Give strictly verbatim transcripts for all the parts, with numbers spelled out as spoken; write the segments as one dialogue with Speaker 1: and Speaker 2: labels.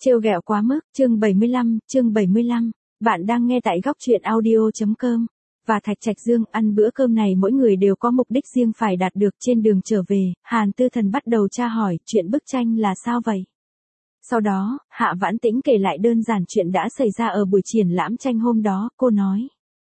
Speaker 1: Trêu ghẹo quá mức, chương bảy mươi lăm, chương bảy mươi lăm. Bạn đang nghe tại góc truyện audio.com. Và Thạch Trạch Dương, ăn bữa cơm này mỗi người đều có mục đích riêng phải đạt được. Trên đường trở về, Hàn Tư Thần bắt đầu tra hỏi chuyện bức tranh là sao vậy. Sau đó, Hạ Vãn Tĩnh kể lại đơn giản chuyện đã xảy ra ở buổi triển lãm tranh hôm đó, cô nói.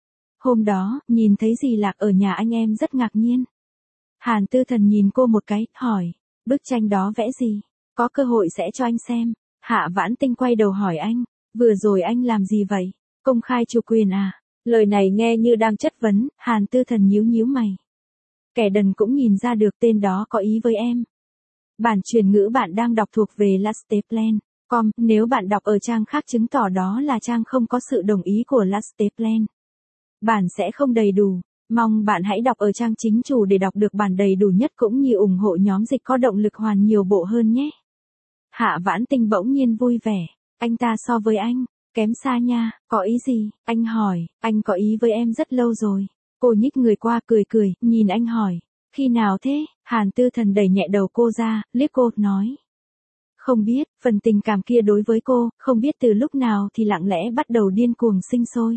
Speaker 1: Hôm đó, nhìn thấy dì Lạc ở nhà anh em rất ngạc nhiên. Hàn Tư Thần nhìn cô một cái, hỏi, bức tranh đó vẽ gì? Có cơ hội sẽ cho anh xem. Hạ Vãn Tinh quay đầu hỏi anh, vừa rồi anh làm gì vậy? Công khai chủ quyền à? Lời này nghe như đang chất vấn, Hàn Tư Thần nhíu nhíu mày. Kẻ đần cũng nhìn ra được tên đó có ý với em. Bản truyền ngữ bạn đang đọc thuộc về Lasteplan chấm com, nếu bạn đọc ở trang khác chứng tỏ đó là trang không có sự đồng ý của Lasteplan. Bản sẽ không đầy đủ. Mong bạn hãy đọc ở trang chính chủ để đọc được bản đầy đủ nhất cũng như ủng hộ nhóm dịch có động lực hoàn nhiều bộ hơn nhé. Hạ Vãn Tinh bỗng nhiên vui vẻ. Anh ta so với anh, kém xa nha, có ý gì? Anh hỏi, anh có ý với em rất lâu rồi. Cô nhích người qua cười cười, nhìn anh hỏi. Khi nào thế? Hàn Tư Thần đẩy nhẹ đầu cô ra, liếc cô, nói. Không biết, phần tình cảm kia đối với cô, không biết từ lúc nào thì lặng lẽ bắt đầu điên cuồng sinh sôi.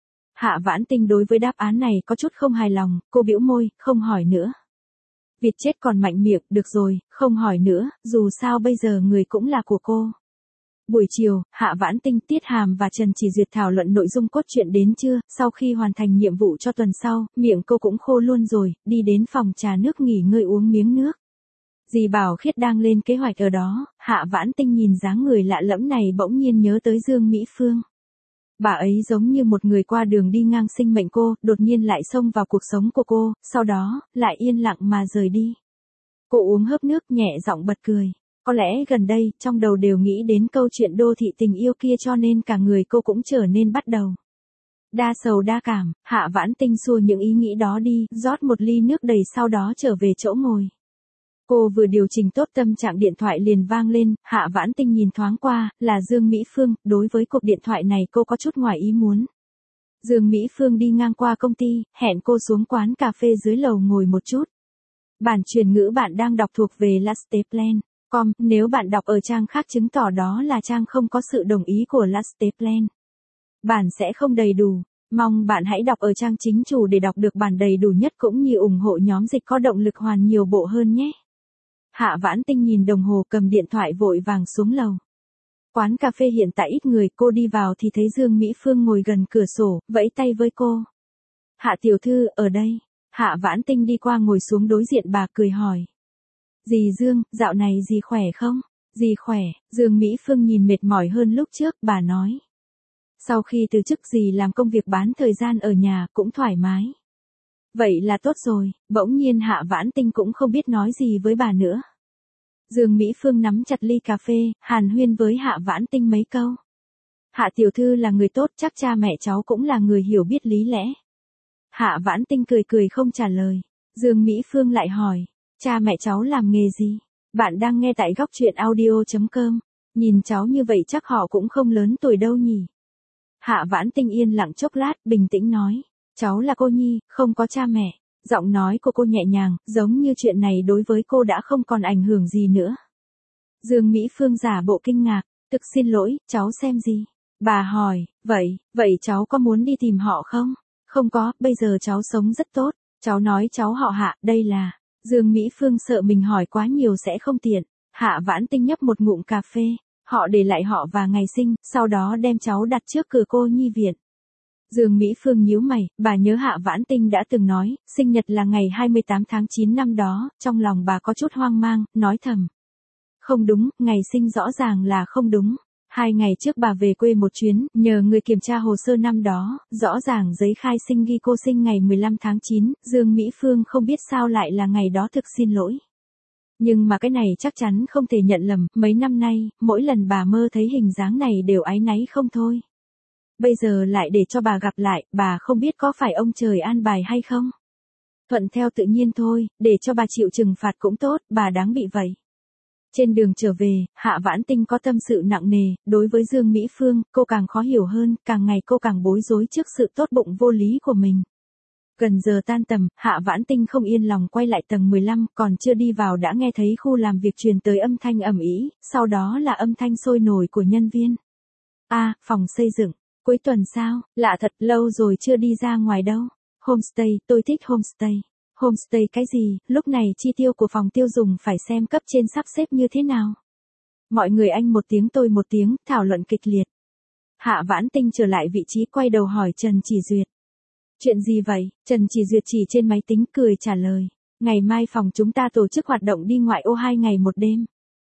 Speaker 1: Hạ Vãn Tinh đối với đáp án này có chút không hài lòng, cô bĩu môi, không hỏi nữa. Vịt chết còn mạnh miệng, được rồi, không hỏi nữa, dù sao bây giờ người cũng là của cô. Buổi chiều, Hạ Vãn Tinh, Tiết Hàm và Trần Chỉ Duyệt thảo luận nội dung cốt truyện đến trưa, sau khi hoàn thành nhiệm vụ cho tuần sau, miệng cô cũng khô luôn rồi, đi đến phòng trà nước nghỉ ngơi uống miếng nước. Dì Bảo Khiết đang lên kế hoạch ở đó, Hạ Vãn Tinh nhìn dáng người lạ lẫm này bỗng nhiên nhớ tới Dương Mỹ Phương. Bà ấy giống như một người qua đường đi ngang sinh mệnh cô, đột nhiên lại xông vào cuộc sống của cô, sau đó, lại yên lặng mà rời đi. Cô uống hớp nước nhẹ giọng bật cười. Có lẽ gần đây, trong đầu đều nghĩ đến câu chuyện đô thị tình yêu kia cho nên cả người cô cũng trở nên bắt đầu đa sầu đa cảm. Hạ Vãn Tinh xua những ý nghĩ đó đi, rót một ly nước đầy sau đó trở về chỗ ngồi. Cô vừa điều chỉnh tốt tâm trạng điện thoại liền vang lên, Hạ Vãn Tinh nhìn thoáng qua, là Dương Mỹ Phương, đối với cuộc điện thoại này cô có chút ngoài ý muốn. Dương Mỹ Phương đi ngang qua công ty, hẹn cô xuống quán cà phê dưới lầu ngồi một chút. Bản truyền ngữ bạn đang đọc thuộc về Lasteplan chấm com, nếu bạn đọc ở trang khác chứng tỏ đó là trang không có sự đồng ý của Lasteplan. Bản sẽ không đầy đủ. Mong bạn hãy đọc ở trang chính chủ để đọc được bản đầy đủ nhất cũng như ủng hộ nhóm dịch có động lực hoàn nhiều bộ hơn nhé. Hạ Vãn Tinh nhìn đồng hồ cầm điện thoại vội vàng xuống lầu. Quán cà phê hiện tại ít người, cô đi vào thì thấy Dương Mỹ Phương ngồi gần cửa sổ, vẫy tay với cô. Hạ tiểu thư, ở đây. Hạ Vãn Tinh đi qua ngồi xuống đối diện bà cười hỏi. Dì Dương, dạo này dì khỏe không? Dì khỏe, Dương Mỹ Phương nhìn mệt mỏi hơn lúc trước, bà nói. Sau khi từ chức dì làm công việc bán thời gian ở nhà cũng thoải mái. Vậy là tốt rồi, bỗng nhiên Hạ Vãn Tinh cũng không biết nói gì với bà nữa. Dương Mỹ Phương nắm chặt ly cà phê, hàn huyên với Hạ Vãn Tinh mấy câu. Hạ tiểu thư là người tốt, chắc cha mẹ cháu cũng là người hiểu biết lý lẽ. Hạ Vãn Tinh cười cười không trả lời. Dương Mỹ Phương lại hỏi, cha mẹ cháu làm nghề gì? Bạn đang nghe tại góc truyện audio.com. Nhìn cháu như vậy chắc họ cũng không lớn tuổi đâu nhỉ? Hạ Vãn Tinh yên lặng chốc lát, bình tĩnh nói. Cháu là cô nhi, không có cha mẹ. Giọng nói của cô nhẹ nhàng, giống như chuyện này đối với cô đã không còn ảnh hưởng gì nữa. Dương Mỹ Phương giả bộ kinh ngạc, thực xin lỗi, cháu xem gì? Bà hỏi, vậy, vậy cháu có muốn đi tìm họ không? Không có, bây giờ cháu sống rất tốt. Cháu nói cháu họ Hạ, đây là... Dương Mỹ Phương sợ mình hỏi quá nhiều sẽ không tiện. Hạ Vãn Tinh nhấp một ngụm cà phê. Họ để lại họ và ngày sinh, sau đó đem cháu đặt trước cửa cô nhi viện. Dương Mỹ Phương nhíu mày, bà nhớ Hạ Vãn Tinh đã từng nói, sinh nhật là ngày hai mươi tám tháng chín năm đó, trong lòng bà có chút hoang mang, nói thầm. Không đúng, ngày sinh rõ ràng là không đúng. Hai ngày trước bà về quê một chuyến, nhờ người kiểm tra hồ sơ năm đó, rõ ràng giấy khai sinh ghi cô sinh ngày mười lăm tháng chín, Dương Mỹ Phương không biết sao lại là ngày đó, thực xin lỗi. Nhưng mà cái này chắc chắn không thể nhận lầm, mấy năm nay, mỗi lần bà mơ thấy hình dáng này đều áy náy không thôi. Bây giờ lại để cho bà gặp lại, bà không biết có phải ông trời an bài hay không? Thuận theo tự nhiên thôi, để cho bà chịu trừng phạt cũng tốt, bà đáng bị vậy. Trên đường trở về, Hạ Vãn Tinh có tâm sự nặng nề, đối với Dương Mỹ Phương, cô càng khó hiểu hơn, càng ngày cô càng bối rối trước sự tốt bụng vô lý của mình. Gần giờ tan tầm, Hạ Vãn Tinh không yên lòng quay lại tầng mười lăm, còn chưa đi vào đã nghe thấy khu làm việc truyền tới âm thanh ầm ĩ, sau đó là âm thanh sôi nổi của nhân viên. A, phòng xây dựng, cuối tuần sao, lạ thật, lâu rồi chưa đi ra ngoài đâu. Homestay, tôi thích homestay. Homestay cái gì, lúc này chi tiêu của phòng tiêu dùng phải xem cấp trên sắp xếp như thế nào. Mọi người anh một tiếng tôi một tiếng, thảo luận kịch liệt. Hạ Vãn Tinh trở lại vị trí quay đầu hỏi Trần Chỉ Duyệt. Chuyện gì vậy? Trần Chỉ Duyệt chỉ trên máy tính cười trả lời. Ngày mai phòng chúng ta tổ chức hoạt động đi ngoại ô hai ngày một đêm.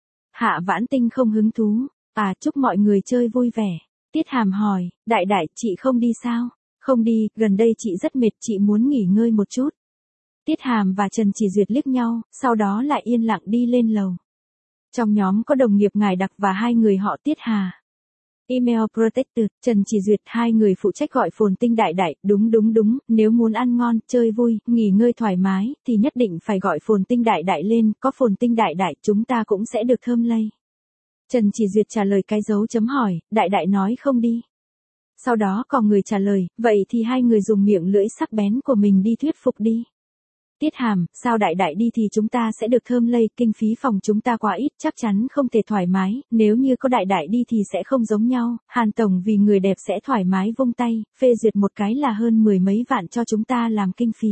Speaker 1: Hạ Vãn Tinh không hứng thú. À, chúc mọi người chơi vui vẻ. Tiết Hàm hỏi, đại đại, chị không đi sao? Không đi, gần đây chị rất mệt, chị muốn nghỉ ngơi một chút. Tiết Hàm và Trần Chỉ Duyệt liếc nhau, sau đó lại yên lặng đi lên lầu. Trong nhóm có đồng nghiệp Ngài Đặc và hai người họ Tiết Hà. Email Protected, Trần Chỉ Duyệt, hai người phụ trách gọi Phồn Tinh đại đại, đúng đúng đúng, nếu muốn ăn ngon, chơi vui, nghỉ ngơi thoải mái, thì nhất định phải gọi Phồn Tinh đại đại lên, có Phồn Tinh đại đại chúng ta cũng sẽ được thơm lây. Trần Chỉ Duyệt trả lời cái dấu chấm hỏi, đại đại nói không đi. Sau đó có người trả lời, vậy thì hai người dùng miệng lưỡi sắc bén của mình đi thuyết phục đi. Tiết Hàm, sao đại đại đi thì chúng ta sẽ được thơm lây, kinh phí phòng chúng ta quá ít, chắc chắn không thể thoải mái, nếu như có đại đại đi thì sẽ không giống nhau, Hàn Tổng vì người đẹp sẽ thoải mái vung tay, phê duyệt một cái là hơn mười mấy vạn cho chúng ta làm kinh phí.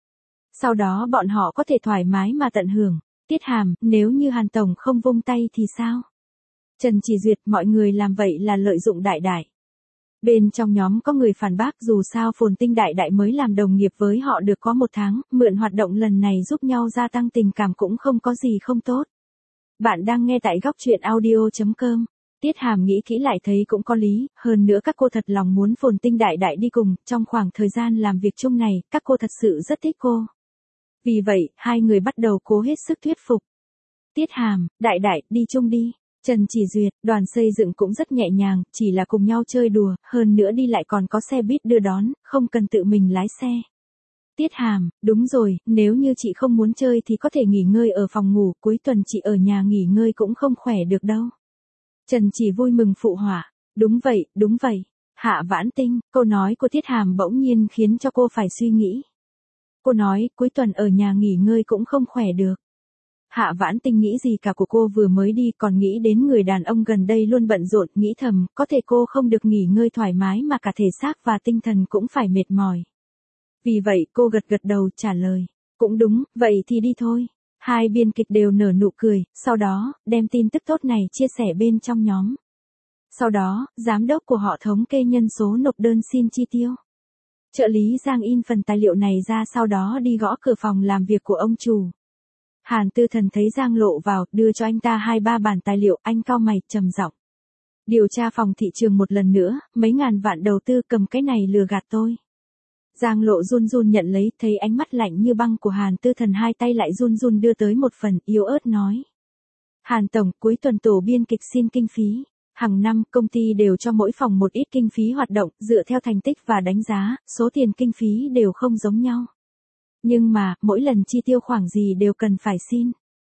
Speaker 1: Sau đó bọn họ có thể thoải mái mà tận hưởng. Tiết Hàm, nếu như Hàn Tổng không vung tay thì sao? Trần Chỉ Duyệt, mọi người làm vậy là lợi dụng đại đại. Bên trong nhóm có người phản bác dù sao Phồn Tinh đại đại mới làm đồng nghiệp với họ được có một tháng, mượn hoạt động lần này giúp nhau gia tăng tình cảm cũng không có gì không tốt. Bạn đang nghe tại góc truyện audio chấm com. Tiết Hàm nghĩ kỹ lại thấy cũng có lý, hơn nữa các cô thật lòng muốn Phồn Tinh đại đại đi cùng, trong khoảng thời gian làm việc chung này, các cô thật sự rất thích cô. Vì vậy, hai người bắt đầu cố hết sức thuyết phục. Tiết Hàm, đại đại, đi chung đi. Trần Chỉ Duyệt, đoàn xây dựng cũng rất nhẹ nhàng, chỉ là cùng nhau chơi đùa, hơn nữa đi lại còn có xe buýt đưa đón, không cần tự mình lái xe. Tiết Hàm, đúng rồi, nếu như chị không muốn chơi thì có thể nghỉ ngơi ở phòng ngủ, cuối tuần chị ở nhà nghỉ ngơi cũng không khỏe được đâu. Trần Chỉ vui mừng phụ họa, đúng vậy, đúng vậy. Hạ Vãn Tinh, câu nói của Tiết Hàm bỗng nhiên khiến cho cô phải suy nghĩ. Cô nói, cuối tuần ở nhà nghỉ ngơi cũng không khỏe được. Hạ Vãn Tinh nghĩ gì cả của cô vừa mới đi còn nghĩ đến người đàn ông gần đây luôn bận rộn, nghĩ thầm, có thể cô không được nghỉ ngơi thoải mái mà cả thể xác và tinh thần cũng phải mệt mỏi. Vì vậy cô gật gật đầu trả lời, cũng đúng, vậy thì đi thôi. Hai biên kịch đều nở nụ cười, sau đó, đem tin tức tốt này chia sẻ bên trong nhóm. Sau đó, giám đốc của họ thống kê nhân số nộp đơn xin chi tiêu. Trợ lý Giang in phần tài liệu này ra sau đó đi gõ cửa phòng làm việc của ông chủ. Hàn Tư Thần thấy Giang Lộ vào, đưa cho anh ta hai ba bản tài liệu, anh cau mày, trầm giọng. Điều tra phòng thị trường một lần nữa, mấy ngàn vạn đầu tư cầm cái này lừa gạt tôi. Giang Lộ run run nhận lấy, thấy ánh mắt lạnh như băng của Hàn Tư Thần hai tay lại run run đưa tới một phần, yếu ớt nói. Hàn Tổng, cuối tuần tổ biên kịch xin kinh phí. Hàng năm, công ty đều cho mỗi phòng một ít kinh phí hoạt động, dựa theo thành tích và đánh giá, số tiền kinh phí đều không giống nhau. Nhưng mà, mỗi lần chi tiêu khoảng gì đều cần phải xin.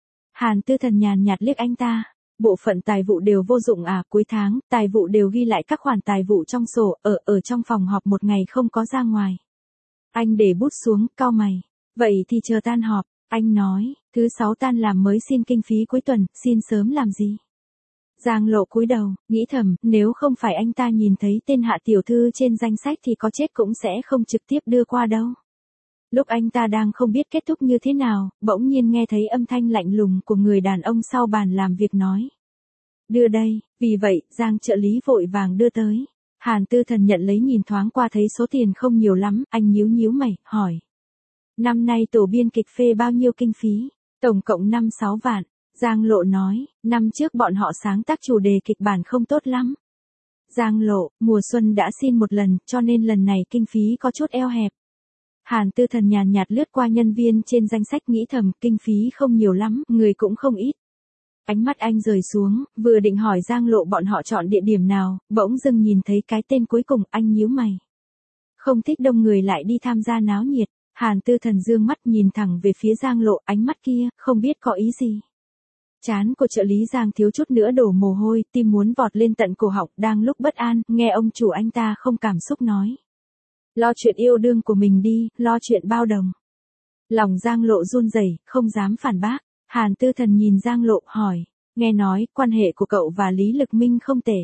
Speaker 1: Hàn Tư Thần nhàn nhạt liếc anh ta. Bộ phận tài vụ đều vô dụng à, cuối tháng, tài vụ đều ghi lại các khoản tài vụ trong sổ, ở, ở trong phòng họp một ngày không có ra ngoài. Anh để bút xuống, cau mày. Vậy thì chờ tan họp, anh nói, thứ sáu tan làm mới xin kinh phí cuối tuần, xin sớm làm gì? Giang Lộ cúi đầu, nghĩ thầm, nếu không phải anh ta nhìn thấy tên Hạ tiểu thư trên danh sách thì có chết cũng sẽ không trực tiếp đưa qua đâu. Lúc anh ta đang không biết kết thúc như thế nào, bỗng nhiên nghe thấy âm thanh lạnh lùng của người đàn ông sau bàn làm việc nói. Đưa đây, vì vậy, Giang trợ lý vội vàng đưa tới. Hàn Tư Thần nhận lấy nhìn thoáng qua thấy số tiền không nhiều lắm, anh nhíu nhíu mày, hỏi. Năm nay tổ biên kịch phê bao nhiêu kinh phí? Tổng cộng năm sáu vạn. Giang Lộ nói, năm trước bọn họ sáng tác chủ đề kịch bản không tốt lắm. Giang Lộ, mùa xuân đã xin một lần, cho nên lần này kinh phí có chút eo hẹp. Hàn Tư Thần nhàn nhạt lướt qua nhân viên trên danh sách nghĩ thầm, kinh phí không nhiều lắm, người cũng không ít. Ánh mắt anh rời xuống, vừa định hỏi Giang Lộ bọn họ chọn địa điểm nào, bỗng dưng nhìn thấy cái tên cuối cùng, anh nhíu mày. Không thích đông người lại đi tham gia náo nhiệt. Hàn Tư Thần dương mắt nhìn thẳng về phía Giang Lộ, ánh mắt kia, không biết có ý gì. Trán của trợ lý Giang thiếu chút nữa đổ mồ hôi, tim muốn vọt lên tận cổ họng, đang lúc bất an, nghe ông chủ anh ta không cảm xúc nói. Lo chuyện yêu đương của mình đi, lo chuyện bao đồng. Lòng Giang Lộ run rẩy, không dám phản bác. Hàn Tư Thần nhìn Giang Lộ, hỏi, nghe nói, quan hệ của cậu và Lý Lực Minh không tệ.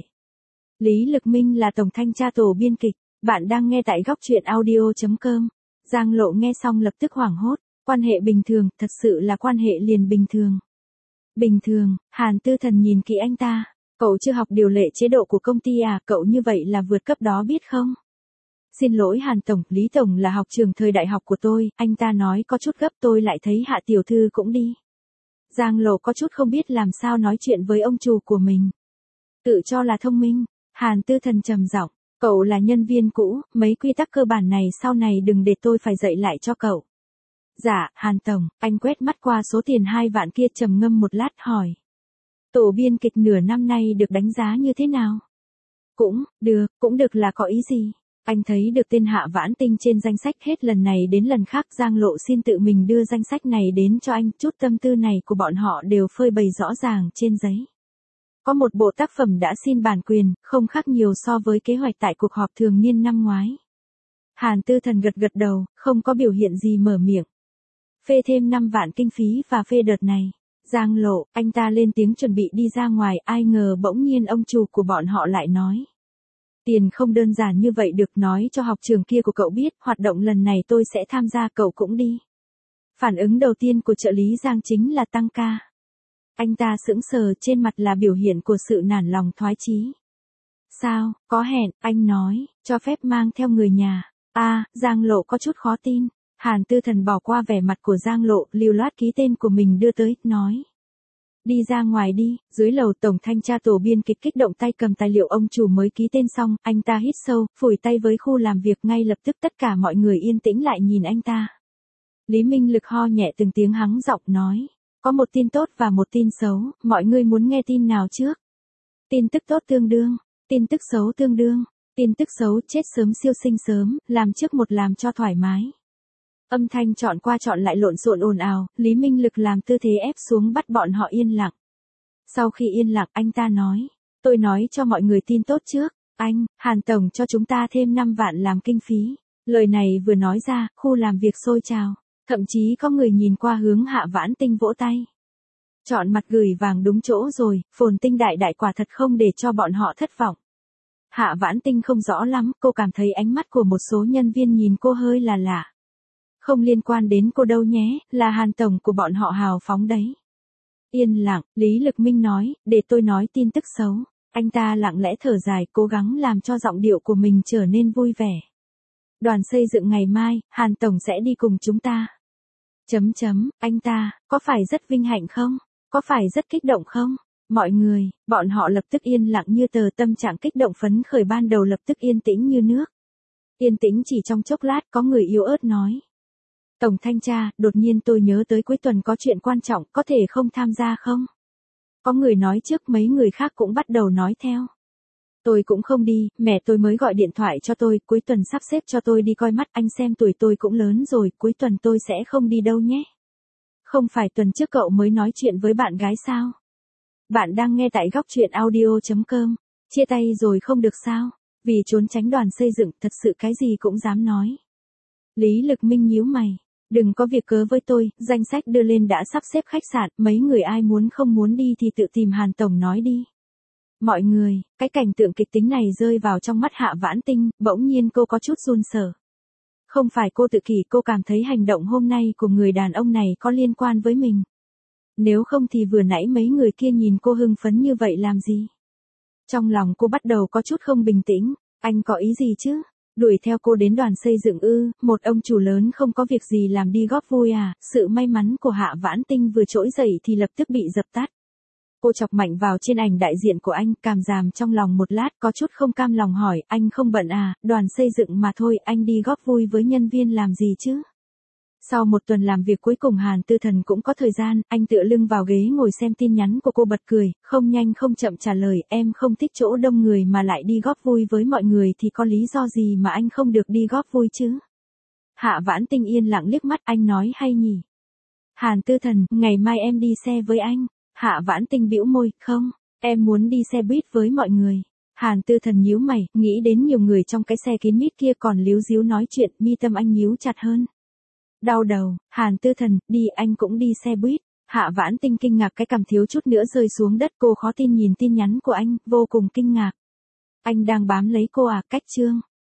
Speaker 1: Lý Lực Minh là tổng thanh tra tổ biên kịch, bạn đang nghe tại góc truyện audio chấm com. Giang Lộ nghe xong lập tức hoảng hốt, quan hệ bình thường, thật sự là quan hệ liền bình thường. Bình thường, Hàn Tư Thần nhìn kỹ anh ta, cậu chưa học điều lệ chế độ của công ty à, cậu như vậy là vượt cấp đó biết không? Xin lỗi Hàn Tổng, Lý Tổng là học trường thời đại học của tôi, anh ta nói có chút gấp tôi lại thấy Hạ Tiểu Thư cũng đi. Giang Lộ có chút không biết làm sao nói chuyện với ông chủ của mình. Tự cho là thông minh, Hàn Tư Thần trầm giọng, cậu là nhân viên cũ, mấy quy tắc cơ bản này sau này đừng để tôi phải dạy lại cho cậu. Dạ, Hàn Tổng, anh quét mắt qua số tiền hai vạn kia trầm ngâm một lát hỏi. Tổ biên kịch nửa năm nay được đánh giá như thế nào? Cũng, được, cũng được là có ý gì? Anh thấy được tên Hạ Vãn Tinh trên danh sách hết lần này đến lần khác Giang Lộ xin tự mình đưa danh sách này đến cho anh, chút tâm tư này của bọn họ đều phơi bày rõ ràng trên giấy. Có một bộ tác phẩm đã xin bản quyền, không khác nhiều so với kế hoạch tại cuộc họp thường niên năm ngoái. Hàn Tư Thần gật gật đầu, không có biểu hiện gì mở miệng. Phê thêm năm vạn kinh phí và phê đợt này. Giang Lộ, anh ta lên tiếng chuẩn bị đi ra ngoài, ai ngờ bỗng nhiên ông chủ của bọn họ lại nói. Tiền không đơn giản như vậy được, nói cho học trường kia của cậu biết, hoạt động lần này tôi sẽ tham gia, cậu cũng đi. Phản ứng đầu tiên của trợ lý Giang chính là tăng ca. Anh ta sững sờ, trên mặt là biểu hiện của sự nản lòng thoái chí. Sao, có hẹn, anh nói, cho phép mang theo người nhà. À, Giang Lộ có chút khó tin. Hàn Tư Thần bỏ qua vẻ mặt của Giang Lộ, lưu loát ký tên của mình đưa tới, nói. Đi ra ngoài đi. Dưới lầu tổng thanh tra tổ biên kịch kích động tay cầm tài liệu ông chủ mới ký tên xong, anh ta hít sâu, phủi tay với khu làm việc, ngay lập tức tất cả mọi người yên tĩnh lại nhìn anh ta. Lý Minh Lực ho nhẹ từng tiếng hắng giọng nói. Có một tin tốt và một tin xấu, mọi người muốn nghe tin nào trước? Tin tức tốt tương đương, tin tức xấu tương đương, tin tức xấu chết sớm siêu sinh sớm, làm trước một làm cho thoải mái. Âm thanh chọn qua chọn lại lộn xộn ồn ào, Lý Minh Lực làm tư thế ép xuống bắt bọn họ yên lặng. Sau khi yên lặng anh ta nói, tôi nói cho mọi người tin tốt trước, anh, Hàn Tổng cho chúng ta thêm năm vạn làm kinh phí. Lời này vừa nói ra, khu làm việc sôi trào, thậm chí có người nhìn qua hướng Hạ Vãn Tinh vỗ tay. Chọn mặt gửi vàng đúng chỗ rồi, Phồn Tinh đại đại quả thật không để cho bọn họ thất vọng. Hạ Vãn Tinh không rõ lắm, cô cảm thấy ánh mắt của một số nhân viên nhìn cô hơi là lạ. Không liên quan đến cô đâu nhé, là Hàn Tổng của bọn họ hào phóng đấy. Yên lặng, Lý Lực Minh nói, để tôi nói tin tức xấu. Anh ta lặng lẽ thở dài, cố gắng làm cho giọng điệu của mình trở nên vui vẻ. Đoàn xây dựng ngày mai, Hàn Tổng sẽ đi cùng chúng ta. Chấm chấm, anh ta, có phải rất vinh hạnh không? Có phải rất kích động không? Mọi người, bọn họ lập tức yên lặng như tờ, tâm trạng kích động phấn khởi ban đầu lập tức yên tĩnh như nước. Yên tĩnh chỉ trong chốc lát, có người yếu ớt nói. Tổng thanh tra, đột nhiên tôi nhớ tới cuối tuần có chuyện quan trọng, có thể không tham gia không? Có người nói trước, mấy người khác cũng bắt đầu nói theo. Tôi cũng không đi, mẹ tôi mới gọi điện thoại cho tôi, cuối tuần sắp xếp cho tôi đi coi mắt, anh xem tuổi tôi cũng lớn rồi, cuối tuần tôi sẽ không đi đâu nhé. Không phải tuần trước cậu mới nói chuyện với bạn gái sao? Bạn đang nghe tại góc truyện audio chấm com. Chia tay rồi không được sao? Vì trốn tránh đoàn xây dựng, thật sự cái gì cũng dám nói. Lý Lực Minh nhíu mày. Đừng có việc cớ với tôi, danh sách đưa lên đã sắp xếp khách sạn, mấy người ai muốn không muốn đi thì tự tìm Hàn Tổng nói đi. Mọi người, cái cảnh tượng kịch tính này rơi vào trong mắt Hạ Vãn Tinh, bỗng nhiên cô có chút run sợ. Không phải cô tự kỷ, cô cảm thấy hành động hôm nay của người đàn ông này có liên quan với mình. Nếu không thì vừa nãy mấy người kia nhìn cô hưng phấn như vậy làm gì? Trong lòng cô bắt đầu có chút không bình tĩnh, anh có ý gì chứ? Đuổi theo cô đến đoàn xây dựng ư, một ông chủ lớn không có việc gì làm đi góp vui à? Sự may mắn của Hạ Vãn Tinh vừa trỗi dậy thì lập tức bị dập tắt. Cô chọc mạnh vào trên ảnh đại diện của anh, cảm giảm trong lòng một lát, có chút không cam lòng hỏi, anh không bận à, đoàn xây dựng mà thôi, anh đi góp vui với nhân viên làm gì chứ? Sau một tuần làm việc cuối cùng Hàn Tư Thần cũng có thời gian, anh tựa lưng vào ghế ngồi xem tin nhắn của cô bật cười, không nhanh không chậm trả lời, em không thích chỗ đông người mà lại đi góp vui với mọi người thì có lý do gì mà anh không được đi góp vui chứ? Hạ Vãn Tinh yên lặng liếc mắt, anh nói hay nhỉ? Hàn Tư Thần, ngày mai em đi xe với anh. Hạ Vãn Tinh bĩu môi, không, em muốn đi xe buýt với mọi người. Hàn Tư Thần nhíu mày, nghĩ đến nhiều người trong cái xe kín mít kia còn líu díu nói chuyện, mi tâm anh nhíu chặt hơn. Đau đầu, Hàn Tư Thần, đi anh cũng đi xe buýt. Hạ Vãn Tinh kinh ngạc cái cằm thiếu chút nữa rơi xuống đất, cô khó tin nhìn tin nhắn của anh, vô cùng kinh ngạc. Anh đang bám lấy cô à, cách chương.